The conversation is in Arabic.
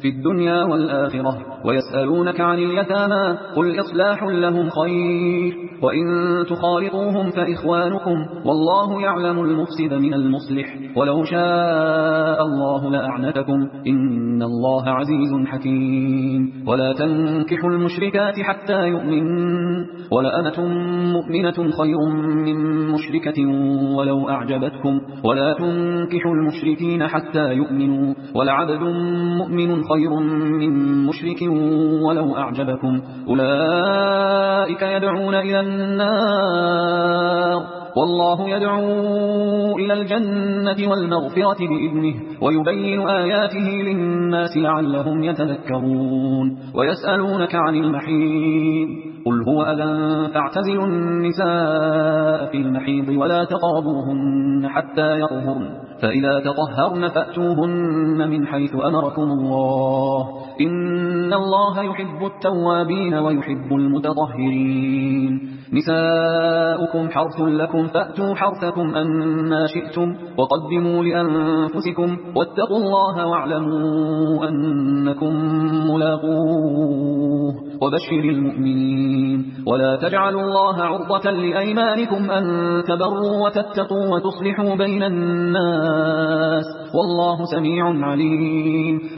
في الدنيا والآخرة. ويسألونك عن اليتامى قل إصلاح لهم خير، وإن تخالطوهم فإخوانكم، والله يعلم المفسد من المصلح، ولو شاء الله لأعنتكم، إن الله عزيز حكيم. ولا تنكحوا المشركات حتى يؤمنن، ولأمة مؤمنة خير من مشركة ولو أعجبتكم، ولا تنكحوا المشركين حتى يؤمنوا، ولعبد مؤمن خير من مشرك ولو أعجبكم، أولئك يدعون إلى النار، والله يدعو إلى الجنة والمغفرة بإذنه، ويبين آياته للناس لعلهم يتذكرون. ويسألونك عن المحيض قل هو أذى فاعتزلوا النساء في المحيض ولا تقربوهن حتى يطهرن، فإذا تطهرن فأتوهن من حيث أمركم الله، إن الله يحب التوابين ويحب المتطهرين. نساؤكم حرث لكم فأتوا حرثكم أنما شئتم، وقدموا لأنفسكم، واتقوا الله واعلموا أنكم ملاقوه، وبشر المؤمنين. ولا تجعلوا الله عرضة لأيمانكم أن تبروا وتتقوا وتصلحوا بين الناس، والله سميع عليم.